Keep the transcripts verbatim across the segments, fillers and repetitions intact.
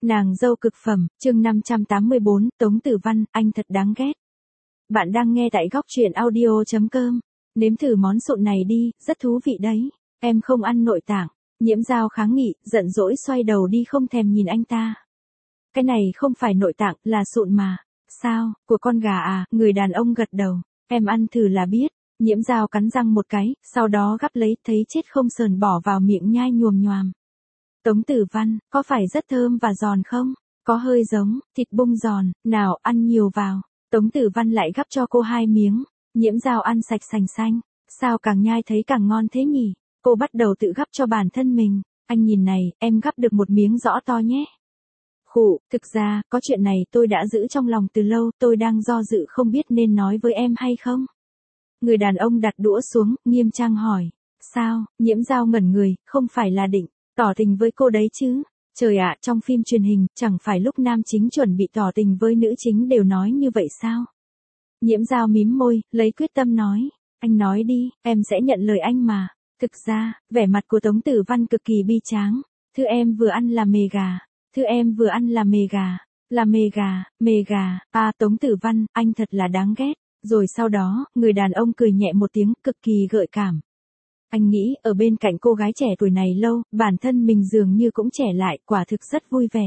Nàng dâu cực phẩm, chương năm trăm tám mươi bốn, Tống Tử Văn, anh thật đáng ghét. Bạn đang nghe tại góc truyện audio chấm com. Nếm thử món sụn này đi, rất thú vị đấy. Em không ăn nội tạng. Nhiễm Dao kháng nghị, giận dỗi xoay đầu đi không thèm nhìn anh ta. Cái này không phải nội tạng, là sụn mà. Sao, của con gà à, người đàn ông gật đầu. Em ăn thử là biết. Nhiễm Dao cắn răng một cái, sau đó gắp lấy, thấy chết không sờn bỏ vào miệng nhai nhoàm nhoàm. Tống Tử Văn, có phải rất thơm và giòn không? Có hơi giống, thịt bung giòn, nào ăn nhiều vào. Tống Tử Văn lại gắp cho cô hai miếng. Nhiễm Dao ăn sạch sành xanh. Sao càng nhai thấy càng ngon thế nhỉ? Cô bắt đầu tự gắp cho bản thân mình. Anh nhìn này, em gắp được một miếng rõ to nhé. Khụ, thực ra, có chuyện này tôi đã giữ trong lòng từ lâu, tôi đang do dự không biết nên nói với em hay không. Người đàn ông đặt đũa xuống, nghiêm trang hỏi. Sao, Nhiễm Dao ngẩn người, không phải là định tỏ tình với cô đấy chứ? Trời ạ, trong phim truyền hình, chẳng phải lúc nam chính chuẩn bị tỏ tình với nữ chính đều nói như vậy sao? Nhiễm Dao mím môi, lấy quyết tâm nói. Anh nói đi, em sẽ nhận lời anh mà. Thực ra, vẻ mặt của Tống Tử Văn cực kỳ bi tráng. Thứ em vừa ăn là mề gà. Thứ em vừa ăn là mề gà. Là mề gà, mề gà. À, Tống Tử Văn, anh thật là đáng ghét. Rồi sau đó, người đàn ông cười nhẹ một tiếng, cực kỳ gợi cảm. Anh nghĩ, ở bên cạnh cô gái trẻ tuổi này lâu, bản thân mình dường như cũng trẻ lại, quả thực rất vui vẻ.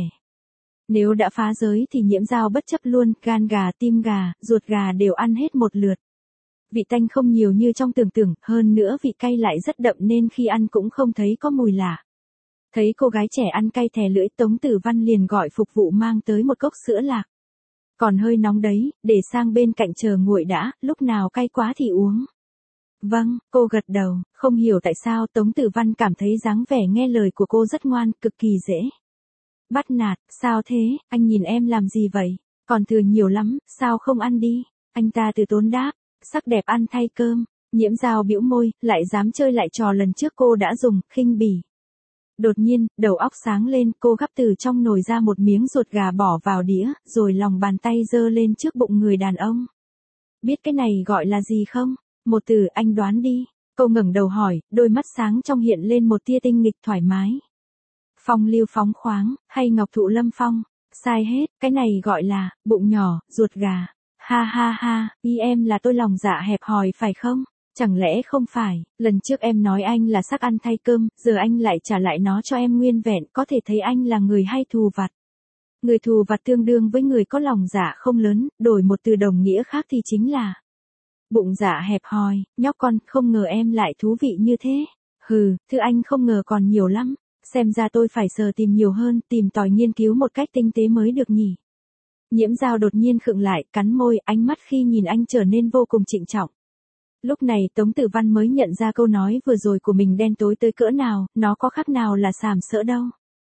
Nếu đã phá giới thì Nhiễm Dao bất chấp luôn, gan gà, tim gà, ruột gà đều ăn hết một lượt. Vị tanh không nhiều như trong tưởng tượng, hơn nữa vị cay lại rất đậm nên khi ăn cũng không thấy có mùi lạ. Thấy cô gái trẻ ăn cay thè lưỡi, Tống Tử Văn liền gọi phục vụ mang tới một cốc sữa lạc. Còn hơi nóng đấy, để sang bên cạnh chờ nguội đã, lúc nào cay quá thì uống. Vâng, cô gật đầu, không hiểu tại sao Tống Tử Văn cảm thấy dáng vẻ nghe lời của cô rất ngoan, cực kỳ dễ bắt nạt. Sao thế, anh nhìn em làm gì vậy? Còn thừa nhiều lắm, sao không ăn đi? Anh ta từ tốn đáp, sắc đẹp ăn thay cơm. Nhiễm Dao bĩu môi, lại dám chơi lại trò lần trước cô đã dùng, khinh bỉ. Đột nhiên, đầu óc sáng lên, cô gắp từ trong nồi ra một miếng ruột gà bỏ vào đĩa, rồi lòng bàn tay giơ lên trước bụng người đàn ông. Biết cái này gọi là gì không? Một từ, anh đoán đi. Cô ngẩng đầu hỏi, đôi mắt sáng trong hiện lên một tia tinh nghịch thoải mái. Phong lưu phóng khoáng, hay ngọc thụ lâm phong? Sai hết, cái này gọi là, bụng nhỏ, ruột gà. Ha ha ha, ý em là tôi lòng dạ hẹp hòi phải không? Chẳng lẽ không phải, lần trước em nói anh là sắc ăn thay cơm, giờ anh lại trả lại nó cho em nguyên vẹn, có thể thấy anh là người hay thù vặt. Người thù vặt tương đương với người có lòng dạ không lớn, đổi một từ đồng nghĩa khác thì chính là bụng dạ hẹp hòi. Nhóc con, không ngờ em lại thú vị như thế. Hừ, thứ anh không ngờ còn nhiều lắm. Xem ra tôi phải sờ tìm nhiều hơn, tìm tòi nghiên cứu một cách tinh tế mới được nhỉ. Nhiễm Dao đột nhiên khựng lại, cắn môi, ánh mắt khi nhìn anh trở nên vô cùng trịnh trọng. Lúc này Tống Tử Văn mới nhận ra câu nói vừa rồi của mình đen tối tới cỡ nào, nó có khác nào là sàm sỡ đâu.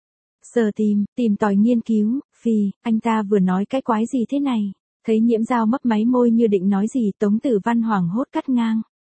Sờ tìm, tìm tòi nghiên cứu, phì, anh ta vừa nói cái quái gì thế này? Thấy Nhiễm Dao mấp máy môi như định nói gì, Tống Tử Văn hoảng hốt cắt ngang.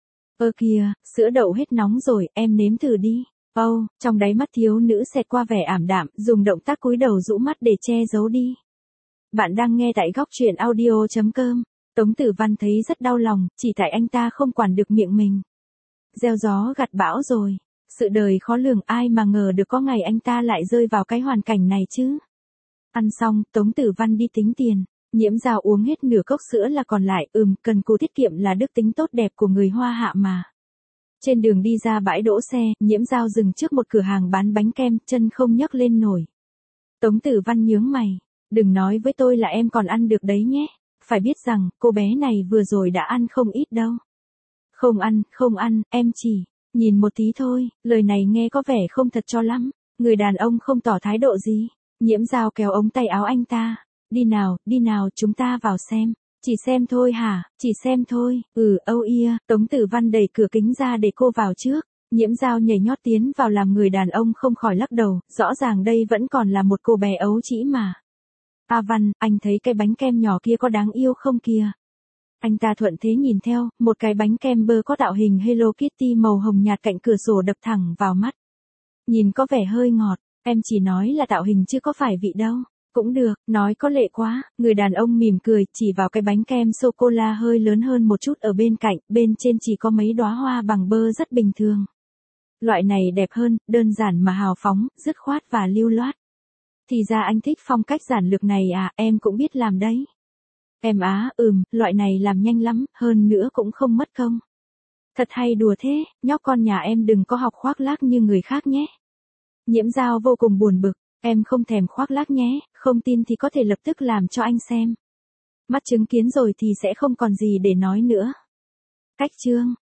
Ơ kìa, sữa đậu hết nóng rồi, em nếm thử đi. Âu, oh, trong đáy mắt thiếu nữ xẹt qua vẻ ảm đạm, dùng động tác cúi đầu rũ mắt để che giấu đi. Bạn đang nghe tại góc truyện audio chấm com. Tống Tử Văn thấy rất đau lòng, chỉ tại anh ta không quản được miệng mình. Gieo gió gặt bão rồi. Sự đời khó lường, ai mà ngờ được có ngày anh ta lại rơi vào cái hoàn cảnh này chứ. Ăn xong, Tống Tử Văn đi tính tiền. Nhiễm Dao uống hết nửa cốc sữa là còn lại, ừm, cần cù tiết kiệm là đức tính tốt đẹp của người Hoa Hạ mà. Trên đường đi ra bãi đỗ xe, Nhiễm Dao dừng trước một cửa hàng bán bánh kem, chân không nhấc lên nổi. Tống Tử Văn nhướng mày, đừng nói với tôi là em còn ăn được đấy nhé. Phải biết rằng, cô bé này vừa rồi đã ăn không ít đâu. Không ăn, không ăn, em chỉ nhìn một tí thôi. Lời này nghe có vẻ không thật cho lắm. Người đàn ông không tỏ thái độ gì. Nhiễm Dao kéo ống tay áo anh ta. Đi nào, đi nào, chúng ta vào xem. Chỉ xem thôi hả, chỉ xem thôi. Ừ, âu ia. Tống Tử Văn đẩy cửa kính ra để cô vào trước. Nhiễm Dao nhảy nhót tiến vào làm người đàn ông không khỏi lắc đầu. Rõ ràng đây vẫn còn là một cô bé ấu trĩ mà. A Văn, anh thấy cái bánh kem nhỏ kia có đáng yêu không kìa? Anh ta thuận thế nhìn theo, một cái bánh kem bơ có tạo hình Hello Kitty màu hồng nhạt cạnh cửa sổ đập thẳng vào mắt. Nhìn có vẻ hơi ngọt, em chỉ nói là tạo hình chứ có phải vị đâu. Cũng được, nói có lệ quá. Người đàn ông mỉm cười, chỉ vào cái bánh kem sô-cô-la hơi lớn hơn một chút ở bên cạnh, bên trên chỉ có mấy đóa hoa bằng bơ rất bình thường. Loại này đẹp hơn, đơn giản mà hào phóng, dứt khoát và lưu loát. Thì ra anh thích phong cách giản lược này à, em cũng biết làm đấy. Em á, ừm, loại này làm nhanh lắm, hơn nữa cũng không mất công. Thật hay đùa thế, nhóc con nhà em đừng có học khoác lác như người khác nhé. Nhiễm Giao vô cùng buồn bực, em không thèm khoác lác nhé, không tin thì có thể lập tức làm cho anh xem. Mắt chứng kiến rồi thì sẽ không còn gì để nói nữa. Cách chương